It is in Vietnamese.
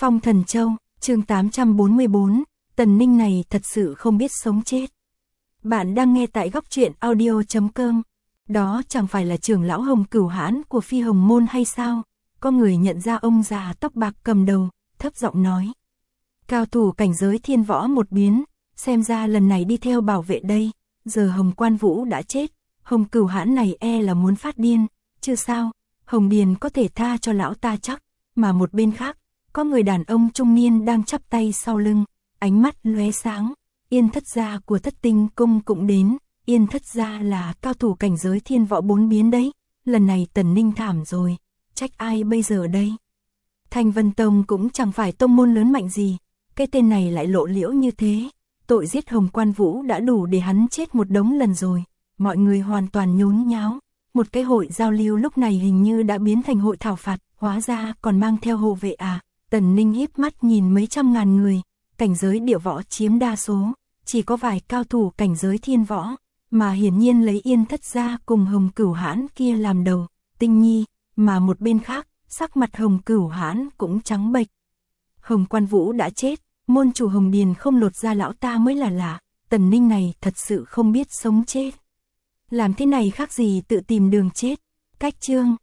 Phong Thần Châu, chương 844, Tần Ninh này thật sự không biết sống chết. Bạn đang nghe tại góc truyện audio.com. Đó chẳng phải là trưởng lão Hồng Cửu Hãn của Phi Hồng Môn hay sao? Có người nhận ra ông già tóc bạc cầm đầu, thấp giọng nói. Cao thủ cảnh giới thiên võ một biến, xem ra lần này đi theo bảo vệ đây. Giờ Hồng Quan Vũ đã chết, Hồng Cửu Hãn này e là muốn phát điên. Chưa sao, Hồng Điền có thể tha cho lão ta chắc. Mà một bên khác, có người đàn ông trung niên đang chắp tay sau lưng, ánh mắt lóe sáng. Yên Thất gia của Thất Tinh Cung cũng đến. Yên Thất gia là cao thủ cảnh giới thiên võ bốn biến đấy. Lần này Tần Ninh thảm rồi, trách ai bây giờ đây? Thanh Vân Tông cũng chẳng phải tông môn lớn mạnh gì, cái tên này lại lộ liễu như thế. Tội giết Hồng Quan Vũ đã đủ để hắn chết một đống lần rồi. Mọi người hoàn toàn nhốn nháo. Một cái hội giao lưu lúc này hình như đã biến thành hội thảo phạt, hóa ra còn mang theo hộ vệ à. Tần Ninh híp mắt nhìn mấy trăm ngàn người, cảnh giới địa võ chiếm đa số, chỉ có vài cao thủ cảnh giới thiên võ, mà hiển nhiên lấy Yên Thất gia cùng Hồng Cửu Hãn kia làm đầu, Tinh Nhi, mà một bên khác, sắc mặt Hồng Cửu Hãn cũng trắng bệch. Hồng Quan Vũ đã chết, môn chủ Hồng Điền không lột ra lão ta mới là lạ, Tần Ninh này thật sự không biết sống chết. Làm thế này khác gì tự tìm đường chết. Cách chương